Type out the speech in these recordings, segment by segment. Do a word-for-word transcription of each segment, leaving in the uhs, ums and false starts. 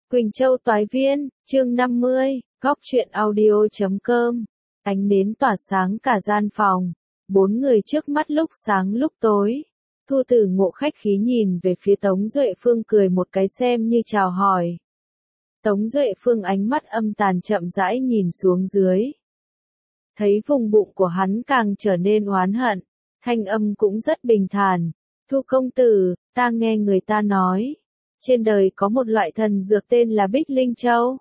Quỳnh Châu Toái Viên, chương năm mươi, góc truyện audio chấm com. Ánh nến tỏa sáng cả gian phòng, bốn người trước mắt lúc sáng lúc tối. Thu Tử Ngộ khách khí nhìn về phía Tống Duệ Phương cười một cái xem như chào hỏi. Tống Duệ Phương ánh mắt âm tàn chậm rãi nhìn xuống dưới. Thấy vùng bụng của hắn càng trở nên oán hận, thanh âm cũng rất bình thản. Thu công tử, ta nghe người ta nói, trên đời có một loại thần dược tên là Bích Linh Châu.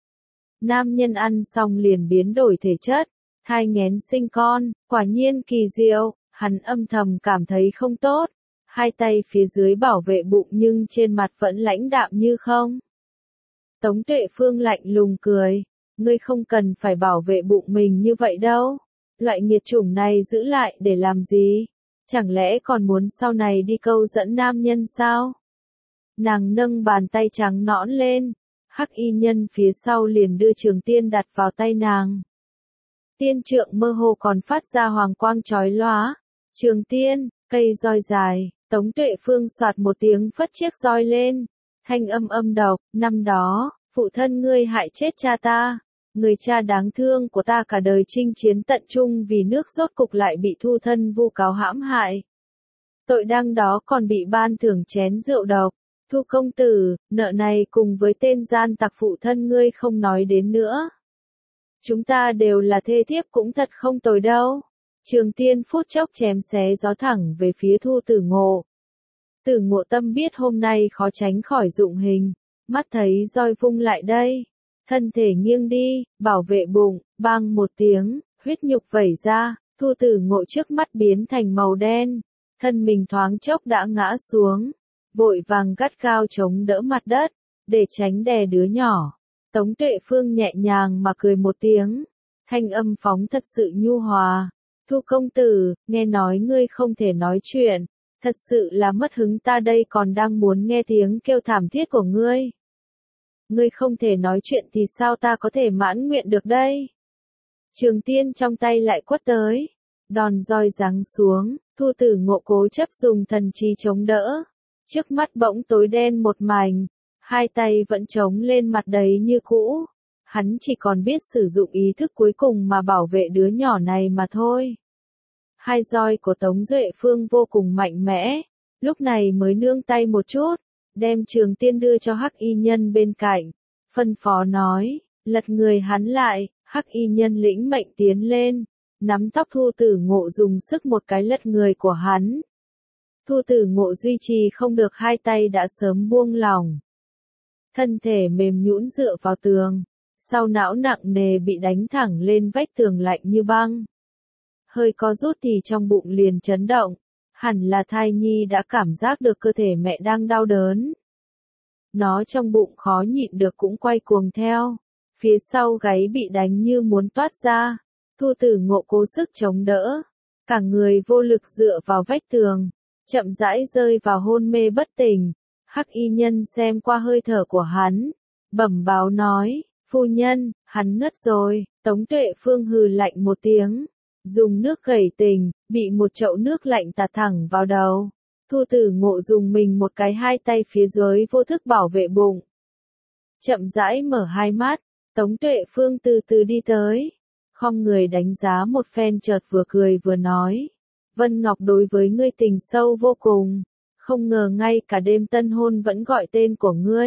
Nam nhân ăn xong liền biến đổi thể chất, thai nghén sinh con, quả nhiên kỳ diệu, hắn âm thầm cảm thấy không tốt. Hai tay phía dưới bảo vệ bụng nhưng trên mặt vẫn lãnh đạm như không. Tống Tuệ Phương lạnh lùng cười, ngươi không cần phải bảo vệ bụng mình như vậy đâu. Loại nghiệt chủng này giữ lại để làm gì? Chẳng lẽ còn muốn sau này đi câu dẫn nam nhân sao? Nàng nâng bàn tay trắng nõn lên, hắc y nhân phía sau liền đưa trường tiên đặt vào tay nàng. Tiên trượng mơ hồ còn phát ra hoàng quang chói lóa. Trường tiên, cây roi dài, Tống Tuệ Phương soạt một tiếng phất chiếc roi lên. Thanh âm âm độc, năm đó, phụ thân ngươi hại chết cha ta. Người cha đáng thương của ta cả đời chinh chiến tận trung vì nước rốt cục lại bị thu thân vu cáo hãm hại. Tội đăng đó còn bị ban thưởng chén rượu độc. Thu công tử, nợ này cùng với tên gian tặc phụ thân ngươi không nói đến nữa. Chúng ta đều là thê thiếp cũng thật không tồi đâu. Trường tiên phút chốc chém xé gió thẳng về phía Thu Tử Ngộ. Tử Ngộ tâm biết hôm nay khó tránh khỏi dụng hình, mắt thấy roi vung lại đây. Thân thể nghiêng đi, bảo vệ bụng, bang một tiếng, huyết nhục vẩy ra, Thu Tử Ngộ trước mắt biến thành màu đen. Thân mình thoáng chốc đã ngã xuống, vội vàng gắt gao chống đỡ mặt đất, để tránh đè đứa nhỏ. Tống Tuệ Phương nhẹ nhàng mà cười một tiếng, thanh âm phóng thật sự nhu hòa. Thu công tử, nghe nói ngươi không thể nói chuyện, thật sự là mất hứng, ta đây còn đang muốn nghe tiếng kêu thảm thiết của ngươi. Ngươi không thể nói chuyện thì sao ta có thể mãn nguyện được đây? Trường tiên trong tay lại quất tới, đòn roi giáng xuống, Thu Tử Ngộ cố chấp dùng thần trí chống đỡ. Trước mắt bỗng tối đen một mảnh, hai tay vẫn chống lên mặt đấy như cũ. Hắn chỉ còn biết sử dụng ý thức cuối cùng mà bảo vệ đứa nhỏ này mà thôi. Hai roi của Tống Duệ Phương vô cùng mạnh mẽ, lúc này mới nương tay một chút, đem trường tiên đưa cho hắc y nhân bên cạnh, phân phó nói, lật người hắn lại. Hắc y nhân lĩnh mệnh tiến lên, nắm tóc Thu Tử Ngộ dùng sức một cái lật người của hắn. Thu Tử Ngộ duy trì không được hai tay đã sớm buông lỏng. Thân thể mềm nhũn dựa vào tường, sau não nặng nề bị đánh thẳng lên vách tường lạnh như băng. Hơi có rút thì trong bụng liền chấn động, hẳn là thai nhi đã cảm giác được cơ thể mẹ đang đau đớn. Nó trong bụng khó nhịn được cũng quay cuồng theo, phía sau gáy bị đánh như muốn toát ra. Thu Tử Ngộ cố sức chống đỡ, cả người vô lực dựa vào vách tường, chậm rãi rơi vào hôn mê bất tỉnh. Hắc y nhân xem qua hơi thở của hắn, bẩm báo nói, phu nhân, hắn ngất rồi. Tống Tuệ Phương hừ lạnh một tiếng, dùng nước gẩy tình, bị một chậu nước lạnh tạt thẳng vào đầu. Thu Tử Ngộ dùng mình một cái, hai tay phía dưới vô thức bảo vệ bụng. Chậm rãi mở hai mắt, Tống Tuệ Phương từ từ đi tới, khom người đánh giá một phen chợt vừa cười vừa nói, Vân Ngọc đối với ngươi tình sâu vô cùng, không ngờ ngay cả đêm tân hôn vẫn gọi tên của ngươi.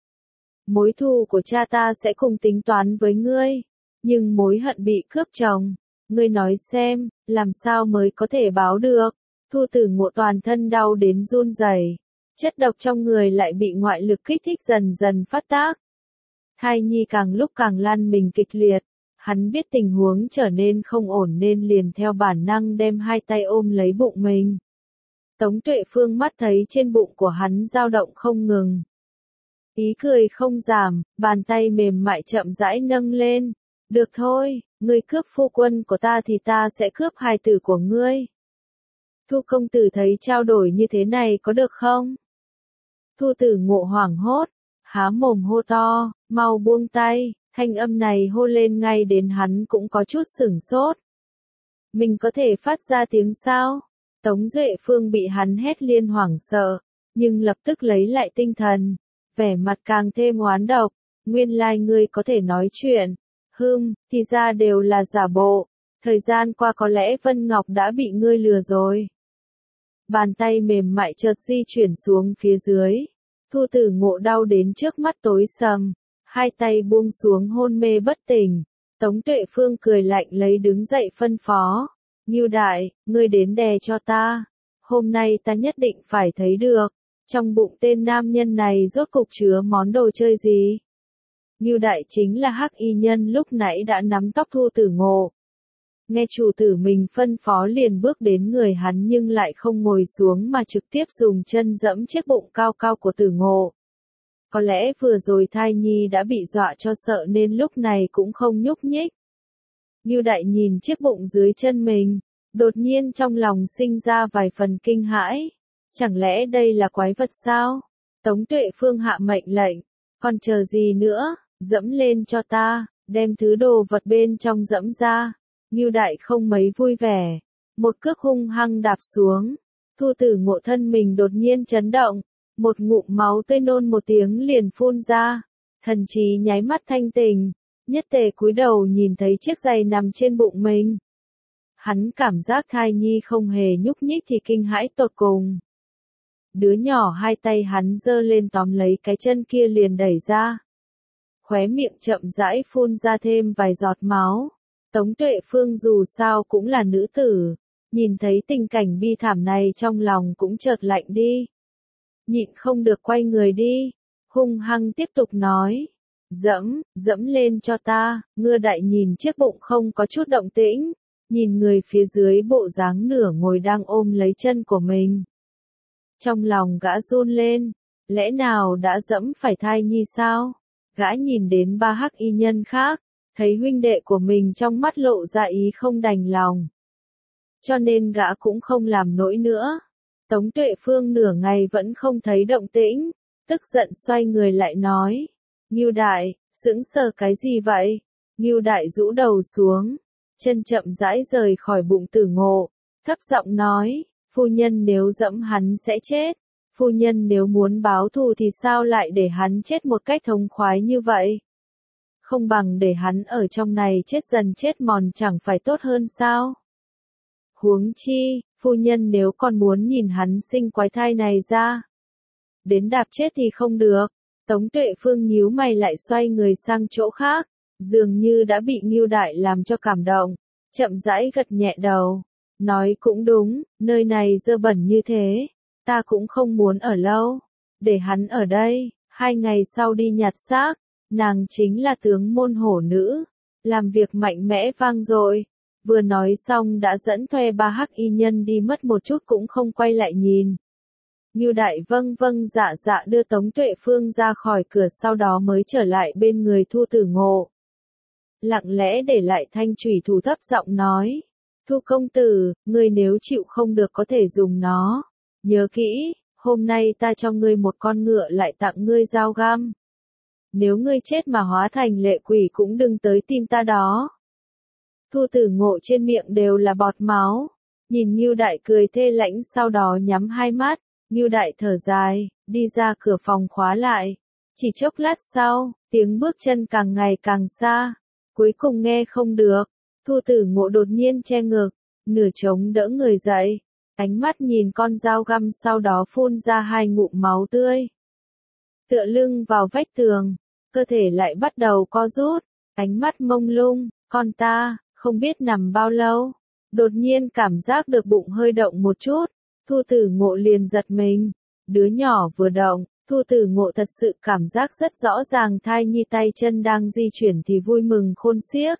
Mối thù của cha ta sẽ cùng tính toán với ngươi, nhưng mối hận bị cướp chồng, ngươi nói xem, làm sao mới có thể báo được? Thu Tử Ngộ toàn thân đau đến run rẩy, chất độc trong người lại bị ngoại lực kích thích dần dần phát tác. Thai nhi càng lúc càng lăn mình kịch liệt, hắn biết tình huống trở nên không ổn nên liền theo bản năng đem hai tay ôm lấy bụng mình. Tống Tuệ Phương mắt thấy trên bụng của hắn dao động không ngừng. Ý cười không giảm, bàn tay mềm mại chậm rãi nâng lên. Được thôi, ngươi cướp phu quân của ta thì ta sẽ cướp hài tử của ngươi. Thu công tử thấy trao đổi như thế này có được không? Thu Tử Ngộ hoảng hốt, há mồm hô to, mau buông tay. Thanh âm này hô lên ngay đến hắn cũng có chút sửng sốt. Mình có thể phát ra tiếng sao? Tống Duệ Phương bị hắn hét liên hoảng sợ, nhưng lập tức lấy lại tinh thần, vẻ mặt càng thêm oán độc, nguyên lai ngươi có thể nói chuyện, hừm, thì ra đều là giả bộ, thời gian qua có lẽ Vân Ngọc đã bị ngươi lừa rồi. Bàn tay mềm mại chợt di chuyển xuống phía dưới, Thu Tử Ngộ đau đến trước mắt tối sầm, hai tay buông xuống hôn mê bất tỉnh. Tống Tuệ Phương cười lạnh lấy đứng dậy phân phó, Ngưu Đại, ngươi đến đè cho ta, hôm nay ta nhất định phải thấy được, trong bụng tên nam nhân này rốt cục chứa món đồ chơi gì. Ngưu Đại chính là Hắc Y Nhân lúc nãy đã nắm tóc Thu Tử Ngộ. Nghe chủ tử mình phân phó liền bước đến người hắn nhưng lại không ngồi xuống mà trực tiếp dùng chân dẫm chiếc bụng cao cao của Tử Ngộ. Có lẽ vừa rồi thai nhi đã bị dọa cho sợ nên lúc này cũng không nhúc nhích. Ngưu Đại nhìn chiếc bụng dưới chân mình, đột nhiên trong lòng sinh ra vài phần kinh hãi. Chẳng lẽ đây là quái vật sao? Tống Tuệ Phương hạ mệnh lệnh, còn chờ gì nữa, dẫm lên cho ta, đem thứ đồ vật bên trong dẫm ra. Ngưu Đại không mấy vui vẻ, một cước hung hăng đạp xuống, Thu Tử Ngộ thân mình đột nhiên chấn động, một ngụm máu tươi nôn một tiếng liền phun ra, thần trí nháy mắt thanh tỉnh, nhất tề cúi đầu nhìn thấy chiếc giày nằm trên bụng mình. Hắn cảm giác thai nhi không hề nhúc nhích thì kinh hãi tột cùng. Đứa nhỏ hai tay hắn giơ lên tóm lấy cái chân kia liền đẩy ra. Khóe miệng chậm rãi phun ra thêm vài giọt máu. Tống Tuệ Phương dù sao cũng là nữ tử, nhìn thấy tình cảnh bi thảm này trong lòng cũng chợt lạnh đi. Nhịn không được quay người đi, hung hăng tiếp tục nói, dẫm, dẫm lên cho ta. Ngưu Đại nhìn chiếc bụng không có chút động tĩnh, nhìn người phía dưới bộ dáng nửa ngồi đang ôm lấy chân của mình. Trong lòng gã run lên, lẽ nào đã dẫm phải thai nhi sao? Gã nhìn đến ba Hắc Y Nhân khác, thấy huynh đệ của mình trong mắt lộ ra ý không đành lòng. Cho nên gã cũng không làm nỗi nữa. Tống Tuệ Phương nửa ngày vẫn không thấy động tĩnh, tức giận xoay người lại nói, Ngưu Đại, sững sờ cái gì vậy? Ngưu Đại rũ đầu xuống, chân chậm rãi rời khỏi bụng Tử Ngộ, thấp giọng nói, phu nhân nếu dẫm hắn sẽ chết, phu nhân nếu muốn báo thù thì sao lại để hắn chết một cách thống khoái như vậy? Không bằng để hắn ở trong này chết dần chết mòn chẳng phải tốt hơn sao? Huống chi, phu nhân nếu còn muốn nhìn hắn sinh quái thai này ra, đến đạp chết thì không được. Tống Tuệ Phương nhíu mày lại xoay người sang chỗ khác, dường như đã bị Ngưu Đại làm cho cảm động, chậm rãi gật nhẹ đầu, nói cũng đúng, nơi này dơ bẩn như thế, ta cũng không muốn ở lâu, để hắn ở đây, hai ngày sau đi nhặt xác. Nàng chính là tướng môn hổ nữ, làm việc mạnh mẽ vang dội. Vừa nói xong đã dẫn thuê ba Hắc Y Nhân đi mất một chút cũng không quay lại nhìn. Ngưu Đại vâng vâng dạ dạ đưa Tống Tuệ Phương ra khỏi cửa sau đó mới trở lại bên người Thu Tử Ngộ. Lặng lẽ để lại thanh chủy thủ thấp giọng nói, Thu công tử, ngươi nếu chịu không được có thể dùng nó. Nhớ kỹ, hôm nay ta cho ngươi một con ngựa lại tặng ngươi dao găm. Nếu ngươi chết mà hóa thành lệ quỷ cũng đừng tới tìm ta đó. Thu Tử Ngộ trên miệng đều là bọt máu, nhìn Ngưu Đại cười thê lãnh sau đó nhắm hai mắt, Ngưu Đại thở dài, đi ra cửa phòng khóa lại. Chỉ chốc lát sau, tiếng bước chân càng ngày càng xa, cuối cùng nghe không được, Thu Tử Ngộ đột nhiên che ngực, nửa chống đỡ người dậy, ánh mắt nhìn con dao găm sau đó phun ra hai ngụm máu tươi. Tựa lưng vào vách tường, cơ thể lại bắt đầu co rút, ánh mắt mông lung, con ta, không biết nằm bao lâu, đột nhiên cảm giác được bụng hơi động một chút, Thu Tử Ngộ liền giật mình, đứa nhỏ vừa động, Thu Tử Ngộ thật sự cảm giác rất rõ ràng thai nhi tay chân đang di chuyển thì vui mừng khôn xiếc.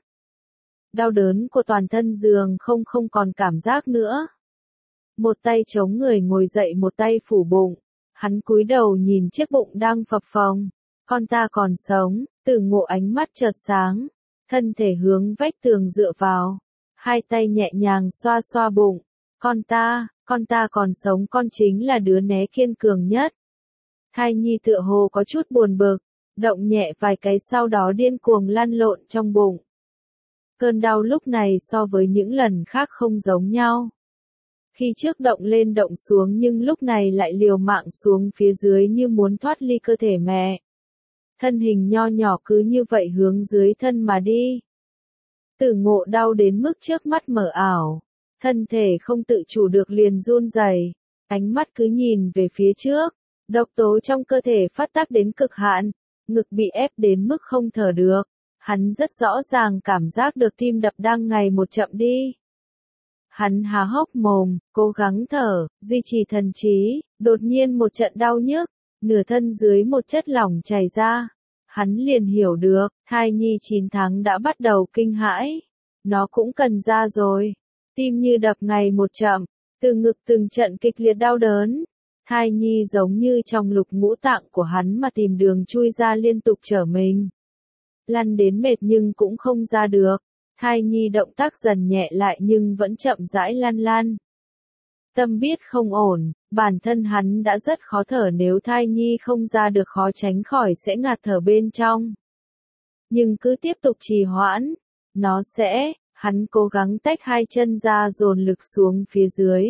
Đau đớn của toàn thân giường không không còn cảm giác nữa. Một tay chống người ngồi dậy một tay phủ bụng. Hắn cúi đầu nhìn chiếc bụng đang phập phồng, con ta còn sống. Tử Ngộ ánh mắt chợt sáng, thân thể hướng vách tường dựa vào, hai tay nhẹ nhàng xoa xoa bụng, con ta, con ta còn sống, con chính là đứa né kiên cường nhất. Thai nhi tựa hồ có chút buồn bực, động nhẹ vài cái sau đó điên cuồng lăn lộn trong bụng. Cơn đau lúc này so với những lần khác không giống nhau. Khi trước động lên động xuống nhưng lúc này lại liều mạng xuống phía dưới như muốn thoát ly cơ thể mẹ. Thân hình nho nhỏ cứ như vậy hướng dưới thân mà đi. Tử Ngộ đau đến mức trước mắt mở ảo, thân thể không tự chủ được liền run rẩy, ánh mắt cứ nhìn về phía trước, độc tố trong cơ thể phát tác đến cực hạn, ngực bị ép đến mức không thở được, hắn rất rõ ràng cảm giác được tim đập đang ngày một chậm đi. Hắn há hốc mồm, cố gắng thở, duy trì thần trí, đột nhiên một trận đau nhức, nửa thân dưới một chất lỏng chảy ra. Hắn liền hiểu được, thai nhi chín tháng đã bắt đầu kinh hãi. Nó cũng cần ra rồi. Tim như đập ngày một chậm, từ ngực từng trận kịch liệt đau đớn. Thai nhi giống như trong lục ngũ tạng của hắn mà tìm đường chui ra liên tục trở mình. Lăn đến mệt nhưng cũng không ra được. Thai nhi động tác dần nhẹ lại nhưng vẫn chậm rãi lăn lăn. Tâm biết không ổn, bản thân hắn đã rất khó thở, nếu thai nhi không ra được khó tránh khỏi sẽ ngạt thở bên trong. Nhưng cứ tiếp tục trì hoãn, nó sẽ, hắn cố gắng tách hai chân ra dồn lực xuống phía dưới.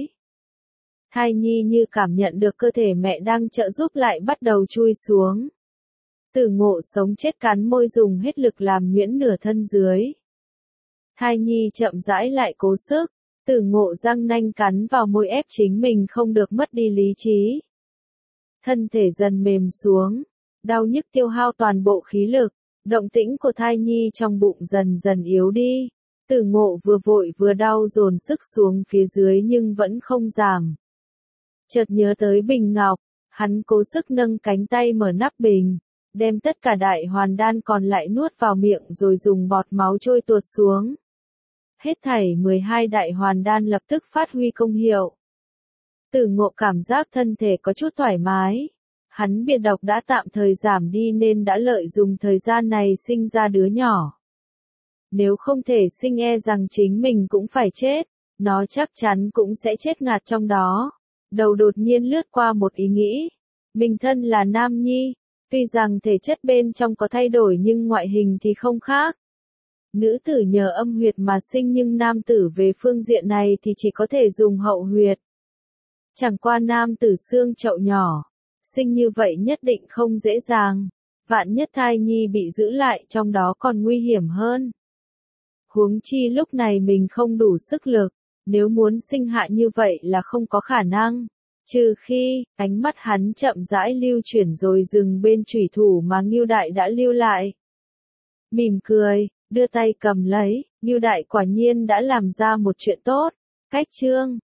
Thai nhi như cảm nhận được cơ thể mẹ đang trợ giúp lại bắt đầu chui xuống. Tử Ngộ sống chết cắn môi dùng hết lực làm nhuyễn nửa thân dưới. Thai nhi chậm rãi lại cố sức. Tử Ngộ răng nanh cắn vào môi ép chính mình không được mất đi lý trí. Thân thể dần mềm xuống, đau nhức tiêu hao toàn bộ khí lực, động tĩnh của thai nhi trong bụng dần dần yếu đi. Tử Ngộ vừa vội vừa đau dồn sức xuống phía dưới nhưng vẫn không giảm. Chợt nhớ tới bình ngọc, hắn cố sức nâng cánh tay mở nắp bình, đem tất cả đại hoàn đan còn lại nuốt vào miệng rồi dùng bọt máu trôi tuột xuống. Hết thảy mười hai đại hoàn đan lập tức phát huy công hiệu. Tử Ngộ cảm giác thân thể có chút thoải mái. Hắn biệt độc đã tạm thời giảm đi nên đã lợi dùng thời gian này sinh ra đứa nhỏ. Nếu không thể sinh e rằng chính mình cũng phải chết, nó chắc chắn cũng sẽ chết ngạt trong đó. Đầu đột nhiên lướt qua một ý nghĩ. Mình thân là nam nhi, tuy rằng thể chất bên trong có thay đổi nhưng ngoại hình thì không khác. Nữ tử nhờ âm huyệt mà sinh nhưng nam tử về phương diện này thì chỉ có thể dùng hậu huyệt. Chẳng qua nam tử xương chậu nhỏ, sinh như vậy nhất định không dễ dàng, vạn nhất thai nhi bị giữ lại trong đó còn nguy hiểm hơn. Huống chi lúc này mình không đủ sức lực, nếu muốn sinh hạ như vậy là không có khả năng. Trừ khi, ánh mắt hắn chậm rãi lưu chuyển rồi dừng bên chủy thủ mà Ngưu Đại đã lưu lại. Mỉm cười, đưa tay cầm lấy, Ngưu Đại quả nhiên đã làm ra một chuyện tốt. Cách chương